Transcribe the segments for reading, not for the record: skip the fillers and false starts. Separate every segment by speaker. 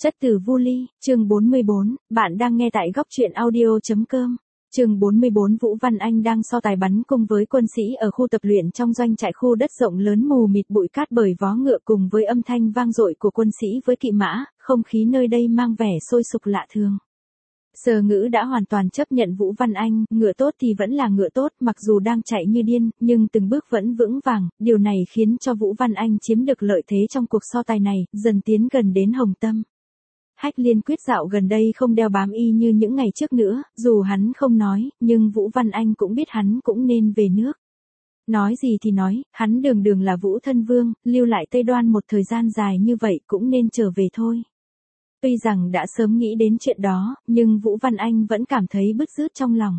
Speaker 1: Chất tử Vu Ly, chương 44, bạn đang nghe tại góc truyện audio.com. Chương 44 Vũ Văn Anh đang so tài bắn cung với quân sĩ ở khu tập luyện trong doanh trại khu đất rộng lớn mù mịt bụi cát bởi vó ngựa cùng với âm thanh vang dội của quân sĩ với kỵ mã, không khí nơi đây mang vẻ sôi sục lạ thường. Sở Ngữ đã hoàn toàn chấp nhận Vũ Văn Anh, ngựa tốt thì vẫn là ngựa tốt, mặc dù đang chạy như điên, nhưng từng bước vẫn vững vàng, điều này khiến cho Vũ Văn Anh chiếm được lợi thế trong cuộc so tài này, dần tiến gần đến Hồng Tâm. Hách Liên Quyết dạo gần đây không đeo bám y như những ngày trước nữa, dù hắn không nói, nhưng Vũ Văn Anh cũng biết hắn cũng nên về nước. Nói gì thì nói, hắn đường đường là Vũ Thân Vương, lưu lại Tây Đoan một thời gian dài như vậy cũng nên trở về thôi. Tuy rằng đã sớm nghĩ đến chuyện đó, nhưng Vũ Văn Anh vẫn cảm thấy bứt rứt trong lòng.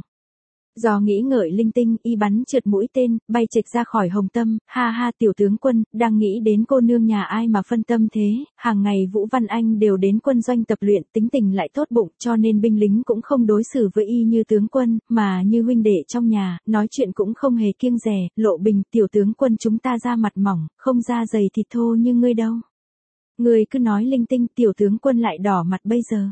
Speaker 1: Do nghĩ ngợi linh tinh, y bắn trượt mũi tên, bay chệch ra khỏi Hồng Tâm, ha ha tiểu tướng quân, đang nghĩ đến cô nương nhà ai mà phân tâm thế, hàng ngày Vũ Văn Anh đều đến quân doanh tập luyện, tính tình lại tốt bụng, cho nên binh lính cũng không đối xử với y như tướng quân, mà như huynh đệ trong nhà, nói chuyện cũng không hề kiêng dè, Lộ Bình, tiểu tướng quân chúng ta da mặt mỏng, không da dày thịt thô như ngươi đâu. Ngươi cứ nói linh tinh, tiểu tướng quân lại đỏ mặt bây giờ.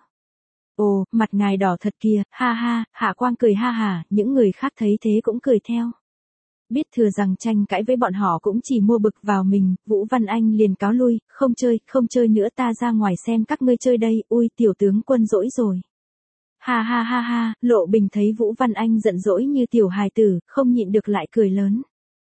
Speaker 1: Ồ, mặt ngài đỏ thật kìa, ha ha, Hạ Quang cười ha hả, những người khác thấy thế cũng cười theo. Biết thừa rằng tranh cãi với bọn họ cũng chỉ mua bực vào mình, Vũ Văn Anh liền cáo lui, không chơi nữa, ta ra ngoài xem các ngươi chơi đây, ui tiểu tướng quân dỗi rồi. Ha ha ha ha, Lộ Bình thấy Vũ Văn Anh giận dỗi như tiểu hài tử, không nhịn được lại cười lớn.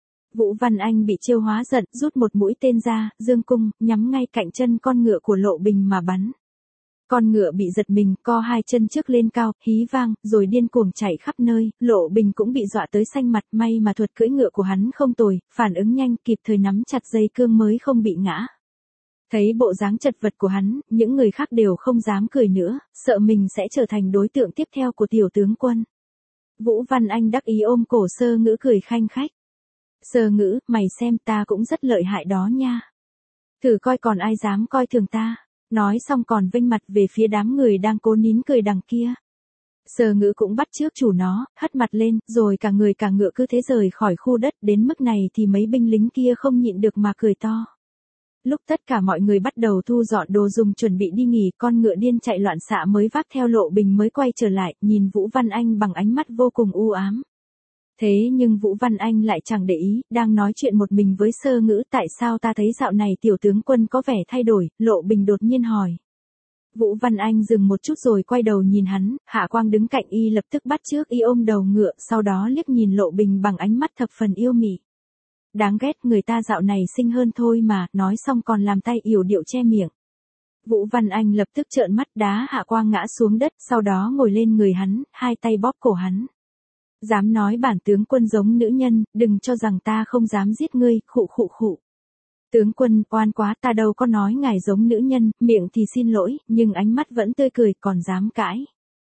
Speaker 1: Vũ Văn Anh bị trêu hóa giận, rút một mũi tên ra, dương cung, nhắm ngay cạnh chân con ngựa của Lộ Bình mà bắn. Con ngựa bị giật mình, co hai chân trước lên cao, hí vang, rồi điên cuồng chạy khắp nơi, Lộ Bình cũng bị dọa tới xanh mặt, may mà thuật cưỡi ngựa của hắn không tồi, phản ứng nhanh, kịp thời nắm chặt dây cương mới không bị ngã. Thấy bộ dáng chật vật của hắn, những người khác đều không dám cười nữa, sợ mình sẽ trở thành đối tượng tiếp theo của tiểu tướng quân. Vũ Văn Anh đắc ý ôm cổ Sơ Ngữ cười khanh khách. Sơ Ngữ, mày xem ta cũng rất lợi hại đó nha. Thử coi còn ai dám coi thường ta. Nói xong còn vênh mặt về phía đám người đang cố nín cười đằng kia. Sơ Ngữ cũng bắt chước chủ nó, hất mặt lên, rồi cả người cả ngựa cứ thế rời khỏi khu đất, đến mức này thì mấy binh lính kia không nhịn được mà cười to. Lúc tất cả mọi người bắt đầu thu dọn đồ dùng chuẩn bị đi nghỉ, con ngựa điên chạy loạn xạ mới vác theo Lộ Bình mới quay trở lại, nhìn Vũ Văn Anh bằng ánh mắt vô cùng u ám. Thế nhưng Vũ Văn Anh lại chẳng để ý, đang nói chuyện một mình với Sơ Ngữ, tại sao ta thấy dạo này tiểu tướng quân có vẻ thay đổi, Lộ Bình đột nhiên hỏi. Vũ Văn Anh dừng một chút rồi quay đầu nhìn hắn, Hạ Quang đứng cạnh y lập tức bắt chước y ôm đầu ngựa, sau đó liếc nhìn Lộ Bình bằng ánh mắt thập phần yêu mị. Đáng ghét, người ta dạo này xinh hơn thôi mà, nói xong còn làm tay yểu điệu che miệng. Vũ Văn Anh lập tức trợn mắt đá Hạ Quang ngã xuống đất, sau đó ngồi lên người hắn, hai tay bóp cổ hắn. Dám nói bản tướng quân giống nữ nhân, đừng cho rằng ta không dám giết ngươi, khụ khụ khụ. Tướng quân, oan quá, ta đâu có nói ngài giống nữ nhân, miệng thì xin lỗi, nhưng ánh mắt vẫn tươi cười, còn dám cãi.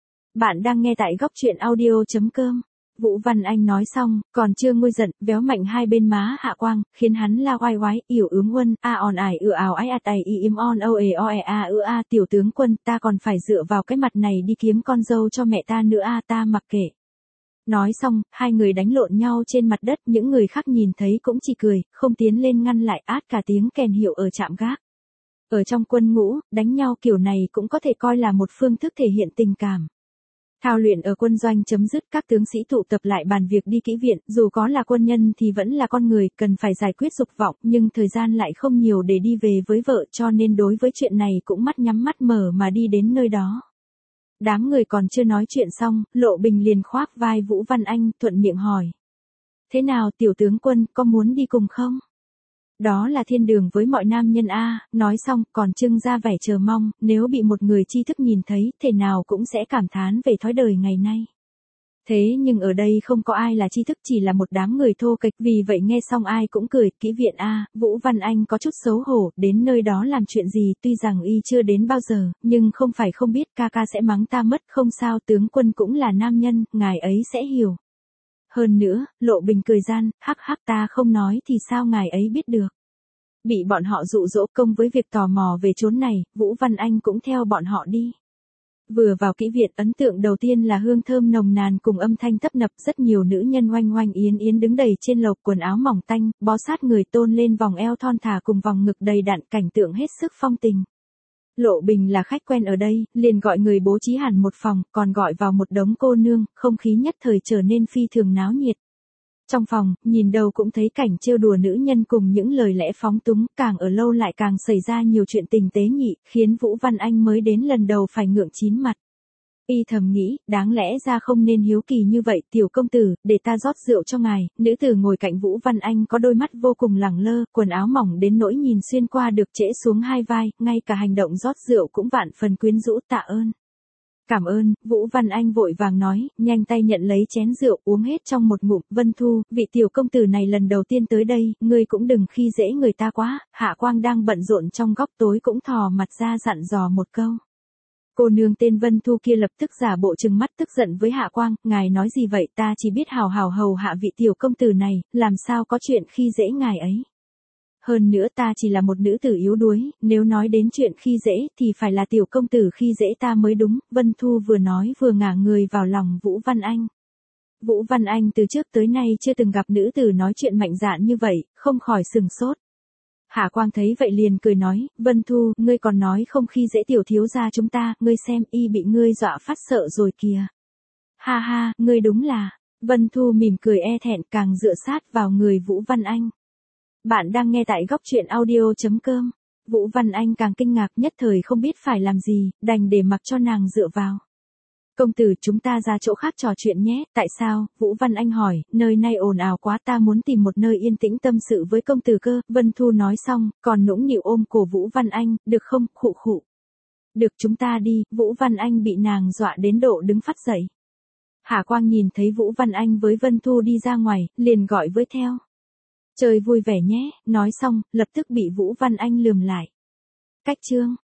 Speaker 1: Bạn đang nghe tại góc truyện audio.com. Vũ Văn Anh nói xong, còn chưa nguôi giận, véo mạnh hai bên má Hạ Quang, khiến hắn la oai oái, yểu ướng quân, a on ải ào ái ạt ải im on o e a tiểu tướng quân, ta còn phải dựa vào cái mặt này đi kiếm con dâu cho mẹ ta nữa ta mặc kệ. Nói xong, hai người đánh lộn nhau trên mặt đất, những người khác nhìn thấy cũng chỉ cười, không tiến lên ngăn lại, át cả tiếng kèn hiệu ở trạm gác. Ở trong quân ngũ, đánh nhau kiểu này cũng có thể coi là một phương thức thể hiện tình cảm. Thao luyện ở quân doanh chấm dứt, các tướng sĩ tụ tập lại bàn việc đi kỹ viện, dù có là quân nhân thì vẫn là con người, cần phải giải quyết dục vọng, nhưng thời gian lại không nhiều để đi về với vợ, cho nên đối với chuyện này cũng mắt nhắm mắt mở mà đi đến nơi đó. Đám người còn chưa nói chuyện xong, Lộ Bình liền khoác vai Vũ Văn Anh, thuận miệng hỏi. Thế nào tiểu tướng quân, có muốn đi cùng không? Đó là thiên đường với mọi nam nhân nói xong, còn trưng ra vẻ chờ mong, nếu bị một người tri thức nhìn thấy, thể nào cũng sẽ cảm thán về thói đời ngày nay. Thế nhưng ở đây không có ai là tri thức, chỉ là một đám người thô kệch, vì vậy nghe xong ai cũng cười, kỹ viện Vũ Văn Anh có chút xấu hổ, đến nơi đó làm chuyện gì, tuy rằng y chưa đến bao giờ, nhưng không phải không biết, ca sẽ mắng ta mất, không sao, tướng quân cũng là nam nhân, ngài ấy sẽ hiểu. Hơn nữa, Lộ Bình cười gian, hắc hắc, ta không nói thì sao ngài ấy biết được. Bị bọn họ dụ dỗ, công với việc tò mò về chốn này, Vũ Văn Anh cũng theo bọn họ đi. Vừa vào kỹ viện, ấn tượng đầu tiên là hương thơm nồng nàn cùng âm thanh tấp nập, rất nhiều nữ nhân oanh oanh yến yến đứng đầy trên lộc, quần áo mỏng tanh, bó sát người tôn lên vòng eo thon thả cùng vòng ngực đầy đặn, cảnh tượng hết sức phong tình. Lộ Bình là khách quen ở đây, liền gọi người bố trí hẳn một phòng, còn gọi vào một đống cô nương, không khí nhất thời trở nên phi thường náo nhiệt. Trong phòng, nhìn đâu cũng thấy cảnh trêu đùa nữ nhân cùng những lời lẽ phóng túng, càng ở lâu lại càng xảy ra nhiều chuyện tình tế nhị, khiến Vũ Văn Anh mới đến lần đầu phải ngượng chín mặt. Y thầm nghĩ, đáng lẽ ra không nên hiếu kỳ như vậy, tiểu công tử, để ta rót rượu cho ngài. Nữ tử ngồi cạnh Vũ Văn Anh có đôi mắt vô cùng lẳng lơ, quần áo mỏng đến nỗi nhìn xuyên qua được trễ xuống hai vai, ngay cả hành động rót rượu cũng vạn phần quyến rũ. Tạ ơn. Cảm ơn, Vũ Văn Anh vội vàng nói, nhanh tay nhận lấy chén rượu uống hết trong một ngụm. Vân Thu, vị tiểu công tử này lần đầu tiên tới đây, ngươi cũng đừng khi dễ người ta quá. Hạ Quang đang bận rộn trong góc tối cũng thò mặt ra dặn dò một câu. Cô nương tên Vân Thu kia lập tức giả bộ trừng mắt tức giận với Hạ Quang, ngài nói gì vậy, ta chỉ biết hào hào hầu hạ vị tiểu công tử này, làm sao có chuyện khi dễ ngài ấy. Hơn nữa ta chỉ là một nữ tử yếu đuối, nếu nói đến chuyện khi dễ thì phải là tiểu công tử khi dễ ta mới đúng. Vân Thu vừa nói vừa ngả người vào lòng Vũ Văn Anh. Vũ Văn Anh từ trước tới nay chưa từng gặp nữ tử nói chuyện mạnh dạn như vậy, không khỏi sừng sốt. Hạ Quang thấy vậy liền cười nói, Vân Thu, ngươi còn nói không khi dễ tiểu thiếu gia chúng ta, ngươi xem y bị ngươi dọa phát sợ rồi kìa. Ha ha, ngươi đúng là, Vân Thu mỉm cười e thẹn càng dựa sát vào người Vũ Văn Anh. Bạn đang nghe tại góc truyện audio.com. Vũ Văn Anh càng kinh ngạc nhất thời không biết phải làm gì, đành để mặc cho nàng dựa vào. Công tử chúng ta ra chỗ khác trò chuyện nhé, tại sao? Vũ Văn Anh hỏi, nơi này ồn ào quá ta muốn tìm một nơi yên tĩnh tâm sự với công tử cơ. Vân Thu nói xong, còn nũng nịu ôm cổ Vũ Văn Anh, được không, khụ khụ. Được chúng ta đi, Vũ Văn Anh bị nàng dọa đến độ đứng phắt dậy. Hạ Quang nhìn thấy Vũ Văn Anh với Vân Thu đi ra ngoài, liền gọi với theo. Chơi vui vẻ nhé, nói xong, lập tức bị Vũ Văn Anh lườm lại. Cách chương.